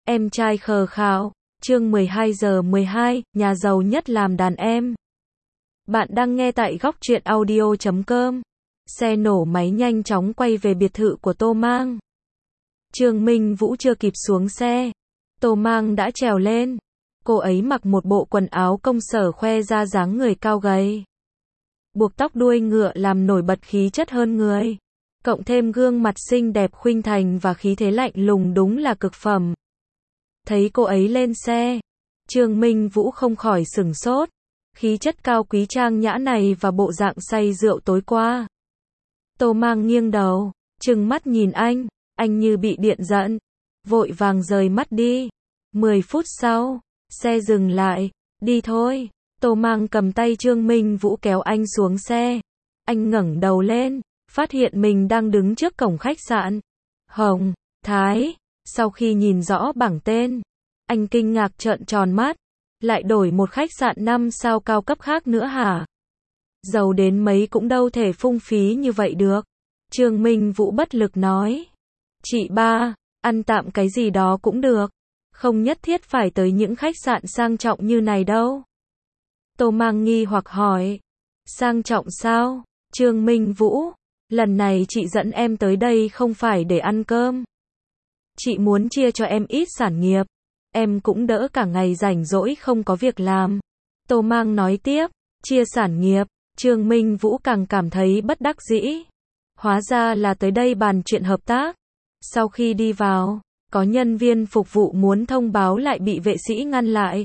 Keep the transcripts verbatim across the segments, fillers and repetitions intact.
Em trai khờ khạo, chương mười hai giờ mười hai, nhà giàu nhất làm đàn em. Bạn đang nghe tại góc truyện audio chấm com. Xe nổ máy nhanh chóng quay về biệt thự của Tô Mang. Trương Minh Vũ chưa kịp xuống xe, Tô Mang đã trèo lên. Cô ấy mặc một bộ quần áo công sở khoe ra dáng người cao gầy. Buộc tóc đuôi ngựa làm nổi bật khí chất hơn người. Cộng thêm gương mặt xinh đẹp khuynh thành và khí thế lạnh lùng đúng là cực phẩm. Thấy cô ấy lên xe, Trương Minh Vũ không khỏi sửng sốt. Khí chất cao quý trang nhã này và bộ dạng say rượu tối qua. Tô Mang nghiêng đầu, trừng mắt nhìn anh, anh như bị điện giận, vội vàng rời mắt đi. Mười phút sau, xe dừng lại, đi thôi. Tô Mang cầm tay Trương Minh Vũ kéo anh xuống xe. Anh ngẩng đầu lên, phát hiện mình đang đứng trước cổng khách sạn Hồng Thái. Sau khi nhìn rõ bảng tên, anh kinh ngạc trợn tròn mắt. Lại đổi một khách sạn năm sao cao cấp khác nữa hả? Giàu đến mấy cũng đâu thể phung phí như vậy được. Trương Minh Vũ bất lực nói. Chị ba, ăn tạm cái gì đó cũng được. Không nhất thiết phải tới những khách sạn sang trọng như này đâu. Tô Mang nghi hoặc hỏi. Sang trọng sao? Trương Minh Vũ, lần này chị dẫn em tới đây không phải để ăn cơm. Chị muốn chia cho em ít sản nghiệp. Em cũng đỡ cả ngày rảnh rỗi không có việc làm. Tô Mang nói tiếp. Chia sản nghiệp. Trương Minh Vũ càng cảm thấy bất đắc dĩ. Hóa ra là tới đây bàn chuyện hợp tác. Sau khi đi vào, có nhân viên phục vụ muốn thông báo lại bị vệ sĩ ngăn lại.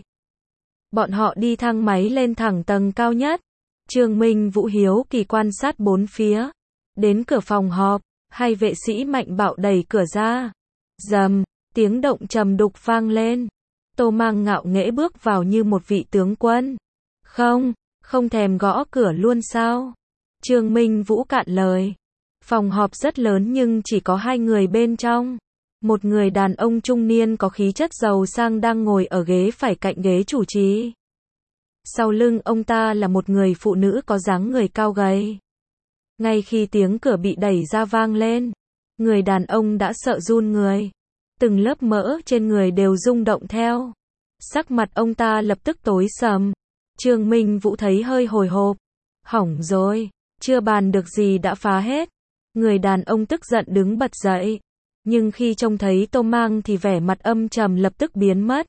Bọn họ đi thang máy lên thẳng tầng cao nhất. Trương Minh Vũ hiếu kỳ quan sát bốn phía. Đến cửa phòng họp, hai vệ sĩ mạnh bạo đẩy cửa ra. Rầm, tiếng động trầm đục vang lên. Tô Mang ngạo nghễ bước vào như một vị tướng quân. Không, không thèm gõ cửa luôn sao? Trương Minh Vũ cạn lời. Phòng họp rất lớn nhưng chỉ có hai người bên trong. Một người đàn ông trung niên có khí chất giàu sang đang ngồi ở ghế phải cạnh ghế chủ trì. Sau lưng ông ta là một người phụ nữ có dáng người cao gầy. Ngay khi tiếng cửa bị đẩy ra vang lên, người đàn ông đã sợ run người. Từng lớp mỡ trên người đều rung động theo. Sắc mặt ông ta lập tức tối sầm. Trương Minh Vũ thấy hơi hồi hộp. Hỏng rồi, chưa bàn được gì đã phá hết. Người đàn ông tức giận đứng bật dậy. Nhưng khi trông thấy Tô Mang thì vẻ mặt âm trầm lập tức biến mất.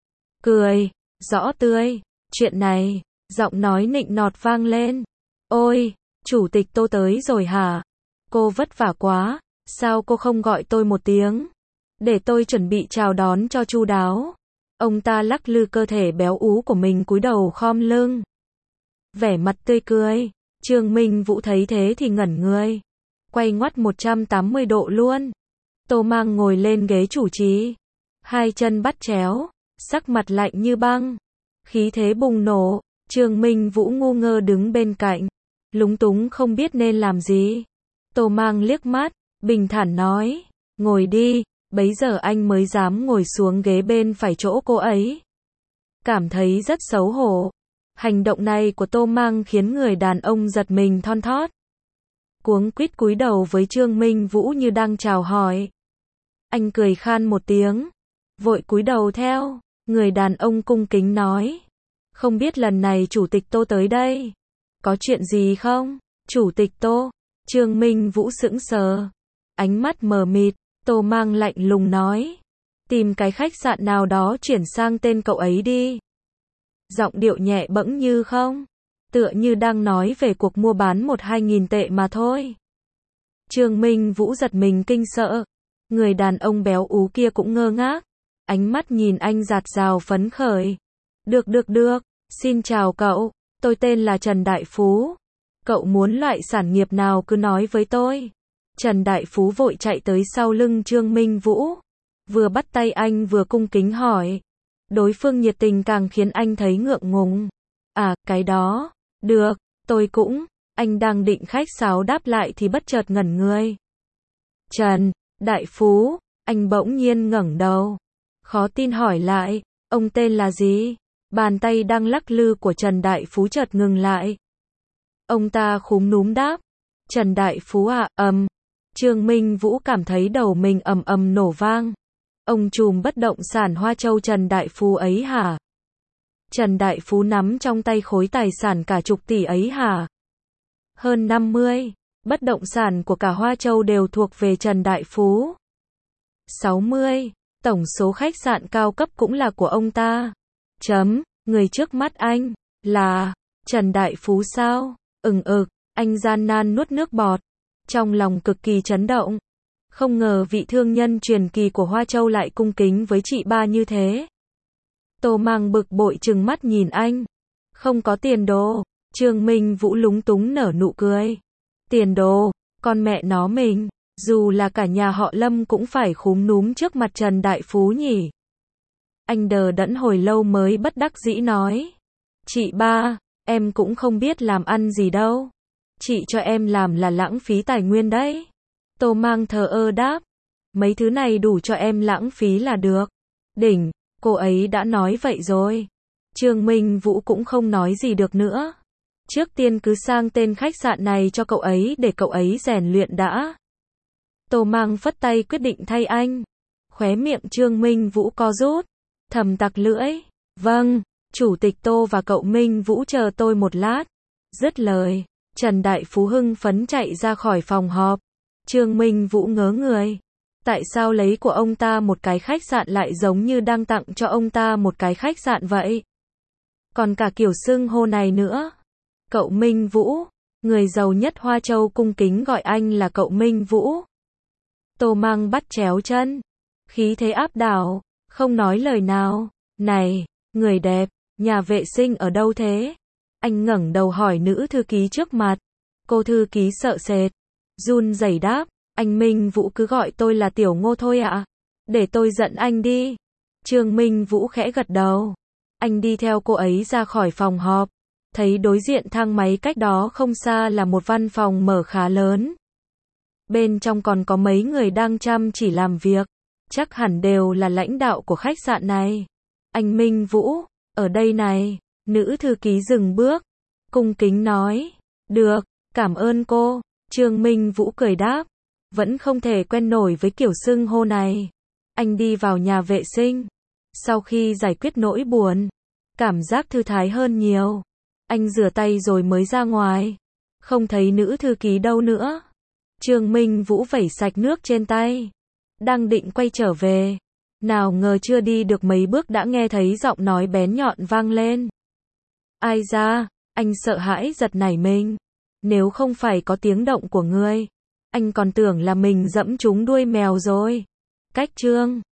Cười, rõ tươi. Chuyện này, giọng nói nịnh nọt vang lên. Ôi, chủ tịch Tô tới rồi hả? Cô vất vả quá, sao cô không gọi tôi một tiếng? Để tôi chuẩn bị chào đón cho chu đáo. Ông ta lắc lư cơ thể béo ú của mình cúi đầu khom lưng. Vẻ mặt tươi cười. Trương Minh Vũ thấy thế thì ngẩn người. Quay ngoắt một trăm tám mươi độ luôn. Tô Mang ngồi lên ghế chủ trì. Hai chân bắt chéo. Sắc mặt lạnh như băng. Khí thế bùng nổ. Trương Minh Vũ ngu ngơ đứng bên cạnh. Lúng túng không biết nên làm gì. Tô Mang liếc mắt. Bình thản nói. Ngồi đi. Bấy giờ anh mới dám ngồi xuống ghế bên phải chỗ cô ấy. Cảm thấy rất xấu hổ. Hành động này của Tô Mang khiến người đàn ông giật mình thon thót. Cuống quýt cúi đầu với Trương Minh Vũ như đang chào hỏi. Anh cười khan một tiếng. Vội cúi đầu theo. Người đàn ông cung kính nói. Không biết lần này chủ tịch Tô tới đây. Có chuyện gì không? Chủ tịch Tô. Trương Minh Vũ sững sờ. Ánh mắt mờ mịt. Tô Mang lạnh lùng nói. Tìm cái khách sạn nào đó chuyển sang tên cậu ấy đi. Giọng điệu nhẹ bẫng như không. Tựa như đang nói về cuộc mua bán một hai nghìn tệ mà thôi. Trương Minh Vũ giật mình kinh sợ. Người đàn ông béo ú kia cũng ngơ ngác. Ánh mắt nhìn anh dạt dào phấn khởi. Được được được, xin chào cậu. Tôi tên là Trần Đại Phú. Cậu muốn loại sản nghiệp nào cứ nói với tôi. Trần Đại Phú vội chạy tới sau lưng Trương Minh Vũ. Vừa bắt tay anh vừa cung kính hỏi. Đối phương nhiệt tình càng khiến anh thấy ngượng ngùng. À, cái đó. Được, tôi cũng. Anh đang định khách sáo đáp lại thì bất chợt ngẩn người. Trần Đại Phú. Anh bỗng nhiên ngẩng đầu. Khó tin hỏi lại. Ông tên là gì? Bàn tay đang lắc lư của Trần Đại Phú chợt ngừng lại. Ông ta khúm núm đáp. Trần Đại Phú à, ầm. Trương Minh Vũ cảm thấy đầu mình ầm ầm nổ vang. Ông trùm bất động sản Hoa Châu Trần Đại Phú ấy hả? Trần Đại Phú nắm trong tay khối tài sản cả chục tỷ ấy hả? Hơn năm mươi, bất động sản của cả Hoa Châu đều thuộc về Trần Đại Phú. sáu mươi, tổng số khách sạn cao cấp cũng là của ông ta. Chấm, người trước mắt anh, là, Trần Đại Phú sao? Ừng ực, anh gian nan nuốt nước bọt. Trong lòng cực kỳ chấn động. Không ngờ vị thương nhân truyền kỳ của Hoa Châu lại cung kính với chị ba như thế. Tô Mang bực bội trừng mắt nhìn anh. Không có tiền đồ. Trương Minh Vũ lúng túng nở nụ cười. Tiền đồ, con mẹ nó mình, dù là cả nhà họ Lâm cũng phải khúm núm trước mặt Trần Đại Phú nhỉ. Anh đờ đẫn hồi lâu mới bất đắc dĩ nói. Chị ba, em cũng không biết làm ăn gì đâu. Chị cho em làm là lãng phí tài nguyên đấy. Tô Mang thờ ơ đáp. Mấy thứ này đủ cho em lãng phí là được. Đỉnh, cô ấy đã nói vậy rồi. Trương Minh Vũ cũng không nói gì được nữa. Trước tiên cứ sang tên khách sạn này cho cậu ấy để cậu ấy rèn luyện đã. Tô Mang phất tay quyết định thay anh. Khóe miệng Trương Minh Vũ co rút. Thầm tặc lưỡi. Vâng, Chủ tịch Tô và cậu Minh Vũ chờ tôi một lát. Dứt lời, Trần Đại Phú hưng phấn chạy ra khỏi phòng họp. Trương Minh Vũ ngớ người. Tại sao lấy của ông ta một cái khách sạn lại giống như đang tặng cho ông ta một cái khách sạn vậy? Còn cả kiểu xưng hô này nữa. Cậu Minh Vũ, người giàu nhất Hoa Châu cung kính gọi anh là cậu Minh Vũ. Tô Mang bắt chéo chân. Khí thế áp đảo, không nói lời nào. Này, người đẹp, nhà vệ sinh ở đâu thế? Anh ngẩng đầu hỏi nữ thư ký trước mặt. Cô thư ký sợ sệt. Run rẩy đáp. Anh Minh Vũ cứ gọi tôi là Tiểu Ngô thôi ạ. Để tôi dẫn anh đi. Trương Minh Vũ khẽ gật đầu. Anh đi theo cô ấy ra khỏi phòng họp. Thấy đối diện thang máy cách đó không xa là một văn phòng mở khá lớn. Bên trong còn có mấy người đang chăm chỉ làm việc. Chắc hẳn đều là lãnh đạo của khách sạn này. Anh Minh Vũ, ở đây này. Nữ thư ký dừng bước. Cung kính nói. Được, cảm ơn cô. Trương Minh Vũ cười đáp. Vẫn không thể quen nổi với kiểu xưng hô này. Anh đi vào nhà vệ sinh. Sau khi giải quyết nỗi buồn, cảm giác thư thái hơn nhiều. Anh rửa tay rồi mới ra ngoài. Không thấy nữ thư ký đâu nữa. Trương Minh Vũ vẩy sạch nước trên tay. Đang định quay trở về. Nào ngờ chưa đi được mấy bước đã nghe thấy giọng nói bén nhọn vang lên. Ai ra, anh sợ hãi giật nảy mình. Nếu không phải có tiếng động của ngươi, anh còn tưởng là mình dẫm trúng đuôi mèo rồi. Cách chương